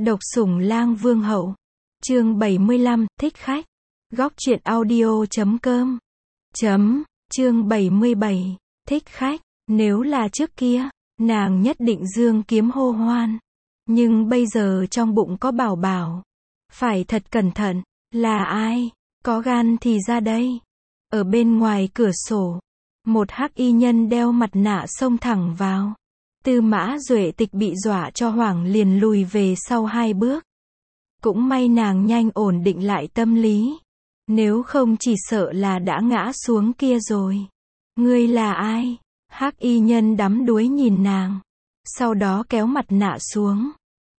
Độc sủng lang vương hậu. Chương 75, thích khách. Góc truyện audio.com. Chương 77, thích khách. Nếu là trước kia, nàng nhất định giương kiếm hô hoan. Nhưng bây giờ trong bụng có bảo bảo. Phải thật cẩn thận. Là ai? Có gan thì ra đây. Ở bên ngoài cửa sổ, một hắc y nhân đeo mặt nạ xông thẳng vào. Tư Mã Duệ Tịch bị dọa cho hoảng liền lùi về sau 2 bước. Cũng may nàng nhanh ổn định lại tâm lý. Nếu không chỉ sợ là đã ngã xuống kia rồi. Ngươi là ai? Hắc y nhân đắm đuối nhìn nàng. Sau đó kéo mặt nạ xuống.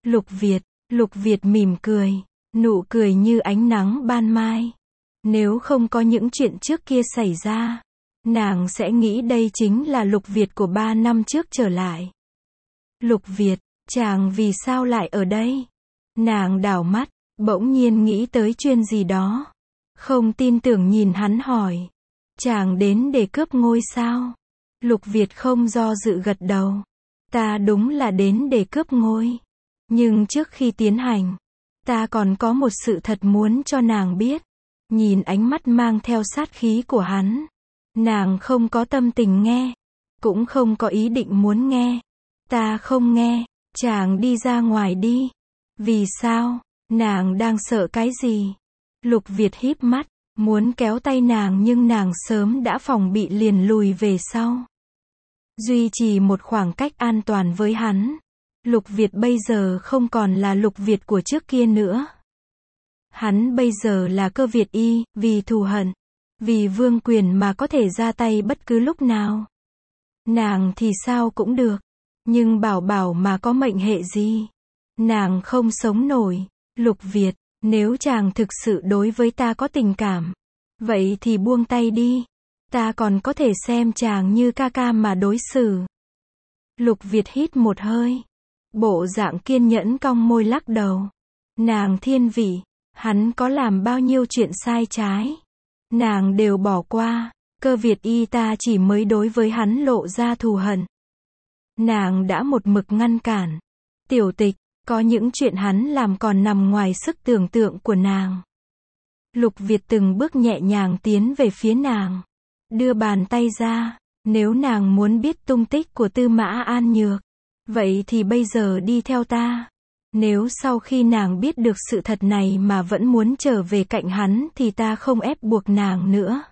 Lục Việt mỉm cười. Nụ cười như ánh nắng ban mai. Nếu không có những chuyện trước kia xảy ra, nàng sẽ nghĩ đây chính là Lục Việt của 3 năm trước trở lại. Lục Việt, chàng vì sao lại ở đây? Nàng đảo mắt, bỗng nhiên nghĩ tới chuyện gì đó. Không tin tưởng nhìn hắn hỏi. Chàng đến để cướp ngôi sao? Lục Việt không do dự gật đầu. Ta đúng là đến để cướp ngôi. Nhưng trước khi tiến hành, ta còn có một sự thật muốn cho nàng biết. Nhìn ánh mắt mang theo sát khí của hắn, nàng không có tâm tình nghe, cũng không có ý định muốn nghe. Ta không nghe, chàng đi ra ngoài đi. Vì sao? Nàng đang sợ cái gì? Lục Việt híp mắt, muốn kéo tay nàng nhưng nàng sớm đã phòng bị liền lùi về sau. Duy trì một khoảng cách an toàn với hắn. Lục Việt bây giờ không còn là Lục Việt của trước kia nữa. Hắn bây giờ là Cơ Việt Y, vì thù hận, vì vương quyền mà có thể ra tay bất cứ lúc nào. Nàng thì sao cũng được, nhưng bảo bảo mà có mệnh hệ gì, nàng không sống nổi. Lục Việt, nếu chàng thực sự đối với ta có tình cảm, vậy thì buông tay đi. Ta còn có thể xem chàng như ca ca mà đối xử. Lục Việt hít một hơi, bộ dạng kiên nhẫn cong môi lắc đầu. Nàng thiên vị, hắn có làm bao nhiêu chuyện sai trái, nàng đều bỏ qua. Cơ Việt Y ta chỉ mới đối với hắn lộ ra thù hận. Nàng đã một mực ngăn cản. Tiểu Tịch, có những chuyện hắn làm còn nằm ngoài sức tưởng tượng của nàng. Lục Việt từng bước nhẹ nhàng tiến về phía nàng, đưa bàn tay ra. Nếu nàng muốn biết tung tích của Tư Mã An Nhược, vậy thì bây giờ đi theo ta. Nếu sau khi nàng biết được sự thật này mà vẫn muốn trở về cạnh hắn thì ta không ép buộc nàng nữa.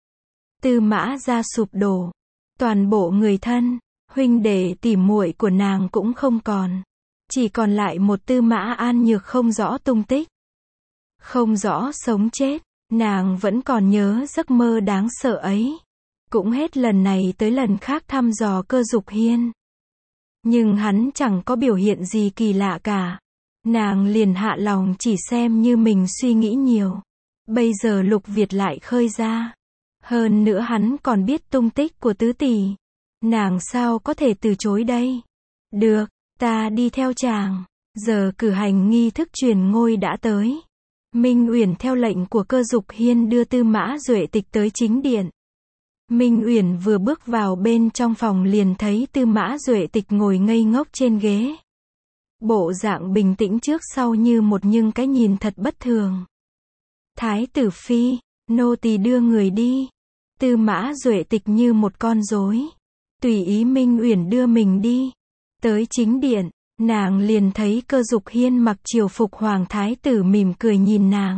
Tư Mã gia sụp đổ. Toàn bộ người thân, huynh đệ tỉ muội của nàng cũng không còn. Chỉ còn lại một Tư Mã An Nhược không rõ tung tích. Không rõ sống chết. Nàng vẫn còn nhớ giấc mơ đáng sợ ấy. Cũng hết lần này tới lần khác thăm dò Cơ Dục Hiên. Nhưng hắn chẳng có biểu hiện gì kỳ lạ cả. Nàng liền hạ lòng chỉ xem như mình suy nghĩ nhiều. Bây giờ Lục Việt lại khơi ra. Hơn nữa hắn còn biết tung tích của tứ tỷ. Nàng sao có thể từ chối đây? Được, ta đi theo chàng. Giờ cử hành nghi thức truyền ngôi đã tới. Minh Uyển theo lệnh của Cơ Dục Hiên đưa Tư Mã Duệ Tịch tới chính điện. Minh Uyển vừa bước vào bên trong phòng liền thấy Tư Mã Duệ Tịch ngồi ngây ngốc trên ghế. Bộ dạng bình tĩnh trước sau như một nhưng cái nhìn thật bất thường. Thái tử phi, nô tỳ đưa người đi. Tư Mã Duệ Tịch như một con rối, tùy ý Minh Uyển đưa mình đi. Tới chính điện, nàng liền thấy Cơ Dục Hiên mặc triều phục hoàng thái tử mỉm cười nhìn nàng.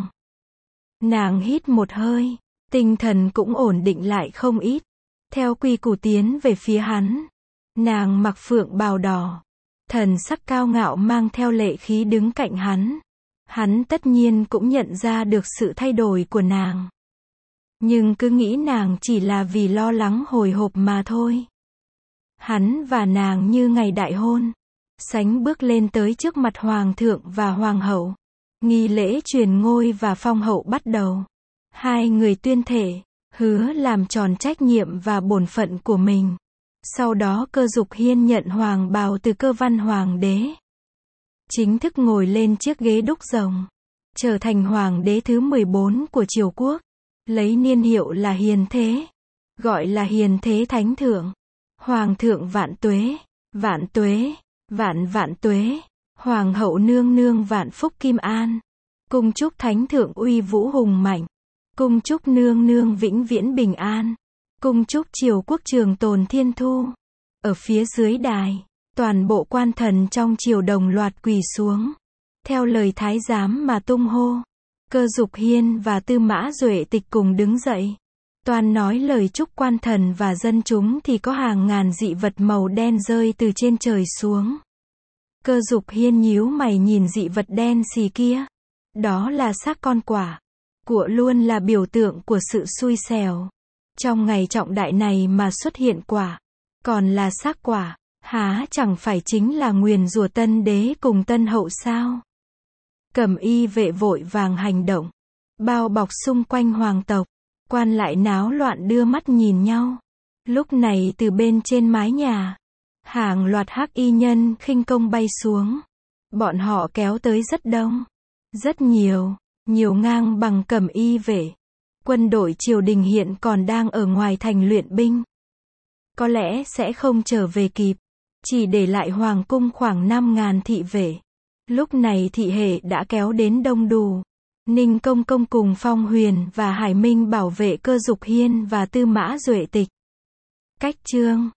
Nàng hít một hơi, tinh thần cũng ổn định lại không ít. Theo quy củ tiến về phía hắn. Nàng mặc phượng bào đỏ, thần sắc cao ngạo mang theo lệ khí đứng cạnh hắn. Hắn tất nhiên cũng nhận ra được sự thay đổi của nàng. Nhưng cứ nghĩ nàng chỉ là vì lo lắng hồi hộp mà thôi. Hắn và nàng như ngày đại hôn. Sánh bước lên tới trước mặt hoàng thượng và hoàng hậu. Nghi lễ truyền ngôi và phong hậu bắt đầu. Hai người tuyên thể, hứa làm tròn trách nhiệm và bổn phận của mình. Sau đó Cơ Dục Hiên nhận hoàng bào từ Cơ Văn Hoàng đế. Chính thức ngồi lên chiếc ghế đúc rồng. Trở thành hoàng đế thứ 14 của triều quốc. Lấy niên hiệu là Hiền Thế. Gọi là Hiền Thế Thánh Thượng. Hoàng thượng vạn tuế, vạn tuế, vạn vạn tuế. Hoàng hậu nương nương vạn phúc kim an. Cung chúc thánh thượng uy vũ hùng mạnh. Cung chúc nương nương vĩnh viễn bình an. Cung chúc triều quốc trường tồn thiên thu. Ở phía dưới đài, toàn bộ quan thần trong triều đồng loạt quỳ xuống. Theo lời thái giám mà tung hô. Cơ Dục Hiên và Tư Mã Duệ Tịch cùng đứng dậy. Toàn nói lời chúc quan thần và dân chúng thì có hàng ngàn dị vật màu đen rơi từ trên trời xuống. Cơ Dục Hiên nhíu mày nhìn dị vật đen xì kia. Đó là xác con quả. Của luôn là biểu tượng của sự xui xẻo. Trong ngày trọng đại này mà xuất hiện quả. Còn là xác quả. Há chẳng phải chính là nguyền rủa Tân Đế cùng Tân Hậu sao? Cẩm y vệ vội vàng hành động. Bao bọc xung quanh hoàng tộc. Quan lại náo loạn đưa mắt nhìn nhau. Lúc này từ bên trên mái nhà, hàng loạt hắc y nhân khinh công bay xuống. Bọn họ kéo tới rất đông. Rất nhiều ngang bằng cẩm y vệ. Quân đội triều đình hiện còn đang ở ngoài thành luyện binh. Có lẽ sẽ không trở về kịp. Chỉ để lại hoàng cung khoảng 5.000 thị vệ. Lúc này thị hệ đã kéo đến đông đủ. Ninh Công Công cùng Phong Huyền và Hải Minh bảo vệ Cơ Dục Hiên và Tư Mã Duệ Tịch. Cách chương